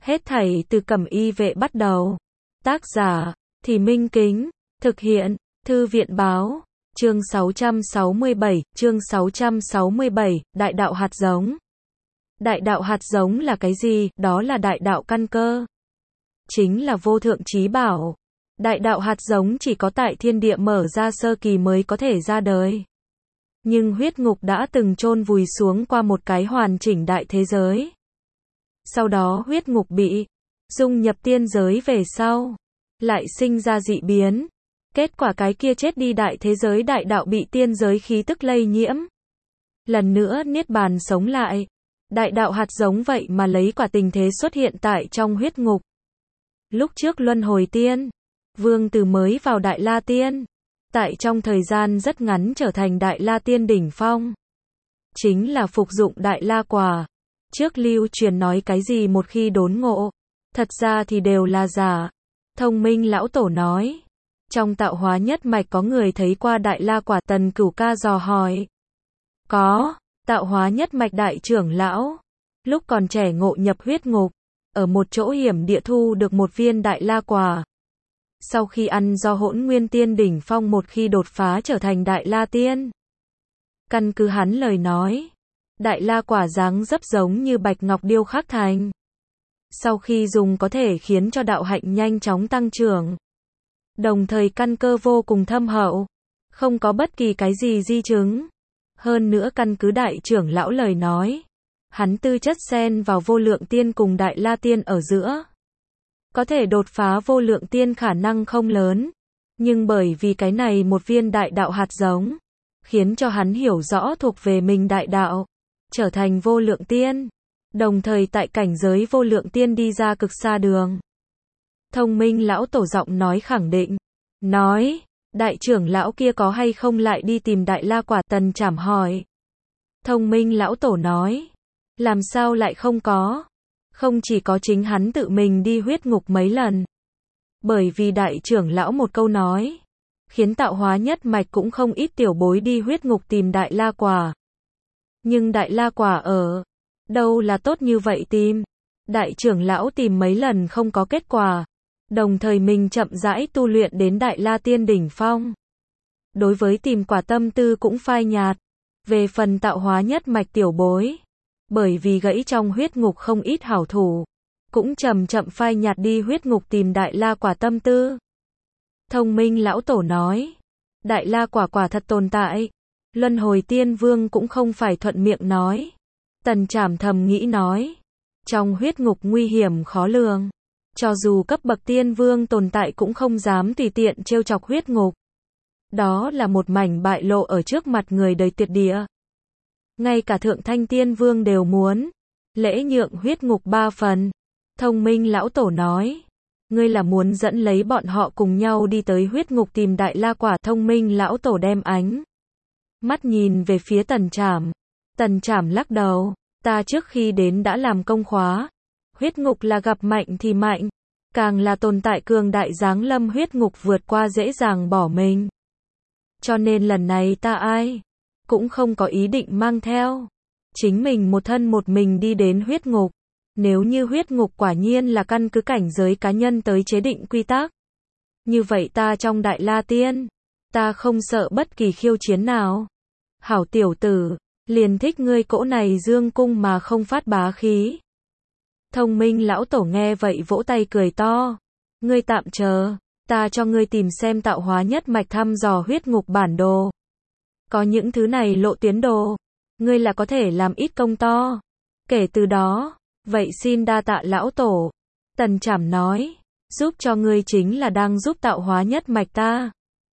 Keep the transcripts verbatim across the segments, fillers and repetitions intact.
Hết thảy từ Cẩm Y Vệ bắt đầu. Tác giả, Thì Minh Kính. Thực hiện, Thư viện Báo. Chương sáu trăm sáu mươi bảy, chương sáu trăm sáu mươi bảy, Đại đạo hạt giống. Đại đạo hạt giống là cái gì? Đó là đại đạo căn cơ. Chính là vô thượng chí bảo. Đại đạo hạt giống chỉ có tại thiên địa mở ra sơ kỳ mới có thể ra đời. Nhưng huyết ngục đã từng chôn vùi xuống qua một cái hoàn chỉnh đại thế giới. Sau đó huyết ngục bị dung nhập tiên giới về sau, lại sinh ra dị biến. Kết quả cái kia chết đi đại thế giới đại đạo bị tiên giới khí tức lây nhiễm. Lần nữa niết bàn sống lại. Đại đạo hạt giống vậy mà lấy quả tình thế xuất hiện tại trong huyết ngục. Lúc trước luân hồi tiên, vương từ mới vào Đại La Tiên. Tại trong thời gian rất ngắn trở thành Đại La Tiên đỉnh phong. Chính là phục dụng Đại La Quả. Trước lưu truyền nói cái gì một khi đốn ngộ. Thật ra thì đều là giả. Thông Minh lão tổ nói. Trong tạo hóa nhất mạch có người thấy qua Đại La Quả? Tần Cửu Ca dò hỏi. Có, tạo hóa nhất mạch đại trưởng lão. Lúc còn trẻ ngộ nhập huyết ngục. Ở một chỗ hiểm địa thu được một viên Đại La Quả. Sau khi ăn do hỗn nguyên tiên đỉnh phong một khi đột phá trở thành Đại La Tiên. Căn cứ hắn lời nói. Đại La Quả dáng dấp giống như bạch ngọc điêu khắc thành. Sau khi dùng có thể khiến cho đạo hạnh nhanh chóng tăng trưởng. Đồng thời căn cơ vô cùng thâm hậu. Không có bất kỳ cái gì di chứng. Hơn nữa căn cứ đại trưởng lão lời nói. Hắn tư chất xen vào vô lượng tiên cùng Đại La Tiên ở giữa. Có thể đột phá vô lượng tiên khả năng không lớn. Nhưng bởi vì cái này một viên đại đạo hạt giống. Khiến cho hắn hiểu rõ thuộc về mình đại đạo. Trở thành vô lượng tiên. Đồng thời tại cảnh giới vô lượng tiên đi ra cực xa đường. Thông Minh lão tổ giọng nói khẳng định. Nói, đại trưởng lão kia có hay không lại đi tìm Đại La Quả? Tần Trảm hỏi. Thông Minh lão tổ nói. Làm sao lại không có? Không chỉ có chính hắn tự mình đi huyết ngục mấy lần. Bởi vì đại trưởng lão một câu nói. Khiến tạo hóa nhất mạch cũng không ít tiểu bối đi huyết ngục tìm Đại La Quả. Nhưng Đại La Quả ở đâu là tốt như vậy tìm? Đại trưởng lão tìm mấy lần không có kết quả. Đồng thời mình chậm rãi tu luyện đến Đại La Tiên đỉnh phong. Đối với tìm quả tâm tư cũng phai nhạt. Về phần tạo hóa nhất mạch tiểu bối. Bởi vì gãy trong huyết ngục không ít hảo thủ. Cũng chậm chậm phai nhạt đi huyết ngục tìm Đại La Quả tâm tư. Thông Minh lão tổ nói. Đại La Quả quả thật tồn tại. Luân hồi tiên vương cũng không phải thuận miệng nói. Tần Trảm thầm nghĩ nói. Trong huyết ngục nguy hiểm khó lường. Cho dù cấp bậc tiên vương tồn tại cũng không dám tùy tiện trêu chọc huyết ngục. Đó là một mảnh bại lộ ở trước mặt người đời tuyệt địa. Ngay cả thượng thanh tiên vương đều muốn. Lễ nhượng huyết ngục ba phần. Thông Minh lão tổ nói. Ngươi là muốn dẫn lấy bọn họ cùng nhau đi tới huyết ngục tìm Đại La Quả? Thông Minh lão tổ đem ánh mắt nhìn về phía Tần Trảm. Tần Trảm lắc đầu. Ta trước khi đến đã làm công khóa. Huyết ngục là gặp mạnh thì mạnh. Càng là tồn tại cường đại giáng lâm huyết ngục vượt qua dễ dàng bỏ mình. Cho nên lần này ta ai cũng không có ý định mang theo. Chính mình một thân một mình đi đến huyết ngục. Nếu như huyết ngục quả nhiên là căn cứ cảnh giới cá nhân tới chế định quy tắc. Như vậy ta trong Đại La Tiên. Ta không sợ bất kỳ khiêu chiến nào. Hảo tiểu tử. Liền thích ngươi cỗ này dương cung mà không phát bá khí. Thông Minh lão tổ nghe vậy vỗ tay cười to. Ngươi tạm chờ. Ta cho ngươi tìm xem tạo hóa nhất mạch thăm dò huyết ngục bản đồ. Có những thứ này lộ tuyến đồ. Ngươi là có thể làm ít công to. Kể từ đó. Vậy xin đa tạ lão tổ. Tần Trảm nói. Giúp cho ngươi chính là đang giúp tạo hóa nhất mạch ta.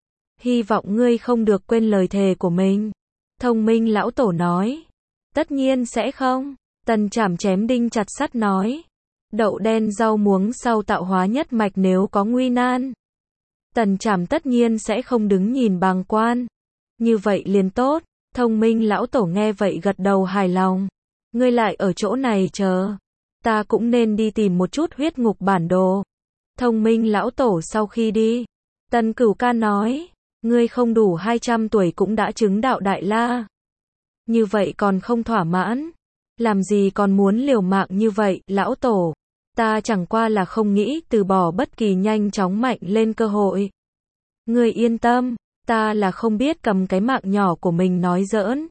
Hy vọng ngươi không được quên lời thề của mình. Thông Minh lão tổ nói. Tất nhiên sẽ không. Tần Trảm chém đinh chặt sắt nói. Đậu đen rau muống sau tạo hóa nhất mạch nếu có nguy nan. Tần Trảm tất nhiên sẽ không đứng nhìn bàng quan. Như vậy liền tốt. Thông Minh lão tổ nghe vậy gật đầu hài lòng. Ngươi lại ở chỗ này chờ. Ta cũng nên đi tìm một chút huyết ngục bản đồ. Thông Minh lão tổ sau khi đi. Tần Cửu Ca nói. Ngươi không đủ hai trăm tuổi cũng đã chứng đạo Đại La. Như vậy còn không thỏa mãn. Làm gì còn muốn liều mạng như vậy, lão tổ. Ta chẳng qua là không nghĩ từ bỏ bất kỳ nhanh chóng mạnh lên cơ hội. Ngươi yên tâm, ta là không biết cầm cái mạng nhỏ của mình nói giỡn.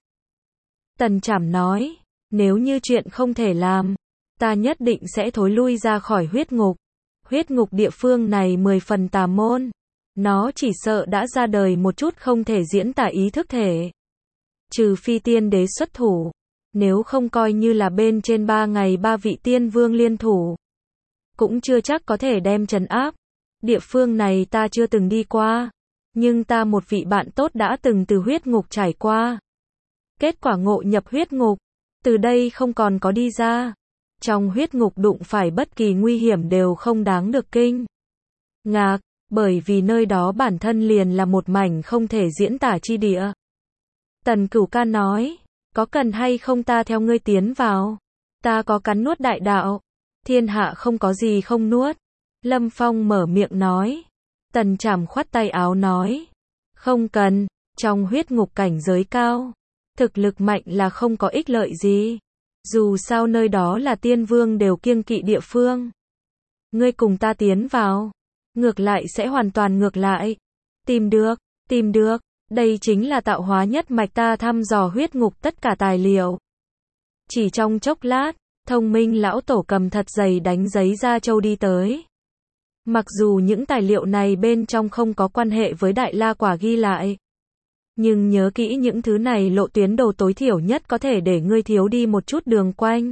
Tần Trảm nói, nếu như chuyện không thể làm, ta nhất định sẽ thối lui ra khỏi huyết ngục. Huyết ngục địa phương này mười phần tà môn. Nó chỉ sợ đã ra đời một chút không thể diễn tả ý thức thể. Trừ phi tiên đế xuất thủ. Nếu không coi như là bên trên ba ngày ba vị tiên vương liên thủ. Cũng chưa chắc có thể đem trấn áp. Địa phương này ta chưa từng đi qua. Nhưng ta một vị bạn tốt đã từng từ huyết ngục trải qua. Kết quả ngộ nhập huyết ngục. Từ đây không còn có đi ra. Trong huyết ngục đụng phải bất kỳ nguy hiểm đều không đáng được kinh ngạc, bởi vì nơi đó bản thân liền là một mảnh không thể diễn tả chi địa. Tần Cửu Ca nói, có cần hay không ta theo ngươi tiến vào? Ta có cắn nuốt đại đạo. Thiên hạ không có gì không nuốt. Lâm Phong mở miệng nói. Tần Trảm khoát tay áo nói, không cần, trong huyết ngục cảnh giới cao. Thực lực mạnh là không có ích lợi gì. Dù sao nơi đó là tiên vương đều kiêng kỵ địa phương. Ngươi cùng ta tiến vào. Ngược lại sẽ hoàn toàn ngược lại. Tìm được, tìm được. Đây chính là tạo hóa nhất mạch ta thăm dò huyết ngục tất cả tài liệu. Chỉ trong chốc lát, thông minh lão tổ cầm thật dày đánh giấy ra châu đi tới. Mặc dù những tài liệu này bên trong không có quan hệ với đại la quả ghi lại. Nhưng nhớ kỹ những thứ này lộ tuyến đồ tối thiểu nhất có thể để ngươi thiếu đi một chút đường quanh.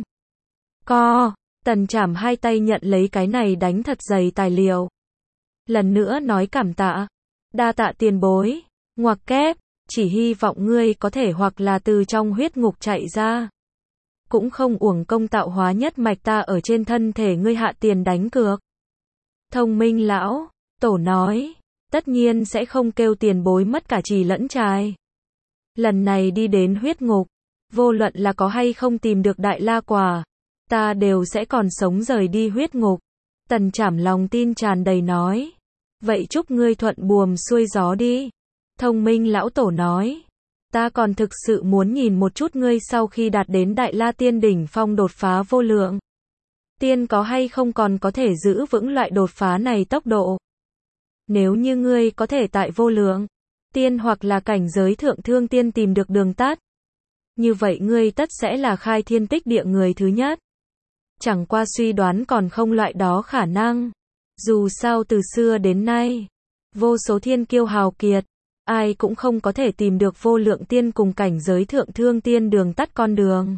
Co, Tần Trảm hai tay nhận lấy cái này đánh thật dày tài liệu. Lần nữa nói cảm tạ. Đa tạ tiền bối. Ngoặc kép, chỉ hy vọng ngươi có thể hoặc là từ trong huyết ngục chạy ra. Cũng không uổng công tạo hóa nhất mạch ta ở trên thân thể ngươi hạ tiền đánh cược. Thông minh lão tổ nói, tất nhiên sẽ không kêu tiền bối mất cả trì lẫn trài. Lần này đi đến huyết ngục, vô luận là có hay không tìm được đại la quả, ta đều sẽ còn sống rời đi huyết ngục. Tần Trảm lòng tin tràn đầy nói, vậy chúc ngươi thuận buồm xuôi gió đi. Thông minh lão tổ nói, ta còn thực sự muốn nhìn một chút ngươi sau khi đạt đến đại la tiên đỉnh phong đột phá vô lượng. Tiên có hay không còn có thể giữ vững loại đột phá này tốc độ. Nếu như ngươi có thể tại vô lượng tiên hoặc là cảnh giới thượng thương tiên tìm được đường tắt, như vậy ngươi tất sẽ là khai thiên tích địa người thứ nhất. Chẳng qua suy đoán còn không loại đó khả năng. Dù sao từ xưa đến nay, vô số thiên kiêu hào kiệt, ai cũng không có thể tìm được vô lượng tiên cùng cảnh giới thượng thương tiên đường tắt con đường.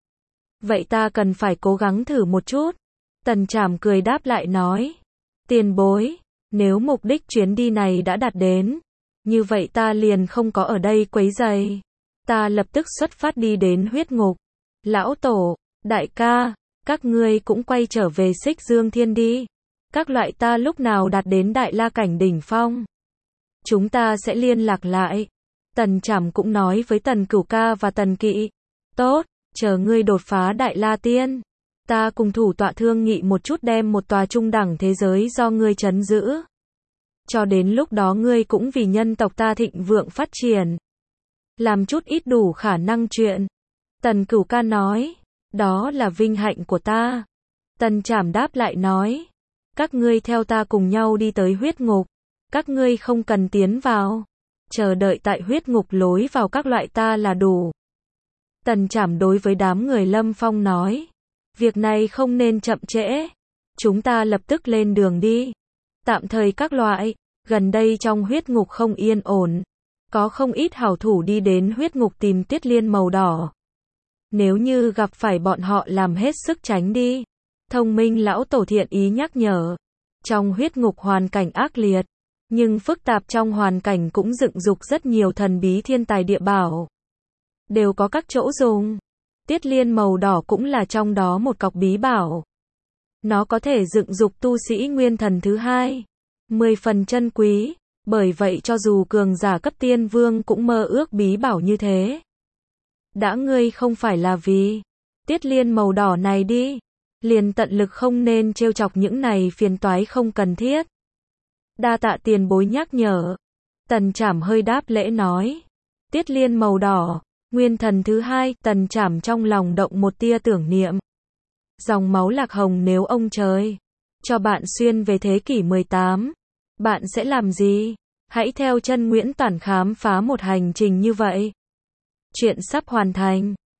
Vậy ta cần phải cố gắng thử một chút. Tần Trảm cười đáp lại nói, tiền bối, nếu mục đích chuyến đi này đã đạt đến, như vậy ta liền không có ở đây quấy rầy. Ta lập tức xuất phát đi đến huyết ngục. Lão tổ, đại ca, các ngươi cũng quay trở về Xích Dương Thiên đi. Các loại ta lúc nào đạt đến đại la cảnh đỉnh phong, chúng ta sẽ liên lạc lại. Tần Trảm cũng nói với Tần Cửu Ca và Tần Kỵ, tốt, chờ ngươi đột phá đại la tiên, ta cùng thủ tọa thương nghị một chút đem một tòa trung đẳng thế giới do ngươi trấn giữ. Cho đến lúc đó ngươi cũng vì nhân tộc ta thịnh vượng phát triển, làm chút ít đủ khả năng chuyện. Tần Cửu Ca nói, đó là vinh hạnh của ta. Tần Trảm đáp lại nói, các ngươi theo ta cùng nhau đi tới huyết ngục, các ngươi không cần tiến vào, chờ đợi tại huyết ngục lối vào các loại ta là đủ. Tần Trảm đối với đám người Lâm Phong nói, việc này không nên chậm trễ, chúng ta lập tức lên đường đi. Tạm thời các loại, gần đây trong huyết ngục không yên ổn, có không ít hảo thủ đi đến huyết ngục tìm Tiết Liên màu đỏ. Nếu như gặp phải bọn họ làm hết sức tránh đi. Thông minh lão tổ thiện ý nhắc nhở, trong huyết ngục hoàn cảnh ác liệt, nhưng phức tạp trong hoàn cảnh cũng dựng dục rất nhiều thần bí thiên tài địa bảo. Đều có các chỗ dùng. Tiết Liên màu đỏ cũng là trong đó một cọc bí bảo. Nó có thể dựng dục tu sĩ nguyên thần thứ hai. Mười phần chân quý. Bởi vậy cho dù cường giả cấp tiên vương cũng mơ ước bí bảo như thế. Đã ngươi không phải là vì Tiết Liên màu đỏ này đi, liền tận lực không nên trêu chọc những này phiền toái không cần thiết. Đa tạ tiền bối nhắc nhở. Tần Trảm hơi đáp lễ nói, Tiết Liên màu đỏ, nguyên thần thứ hai. Tần Trảm trong lòng động một tia tưởng niệm. dòng máu lạc hồng nếu ông trời cho bạn xuyên về thế kỷ mười tám, bạn sẽ làm gì? Hãy theo chân Nguyễn Toản khám phá một hành trình như vậy. Chuyện sắp hoàn thành.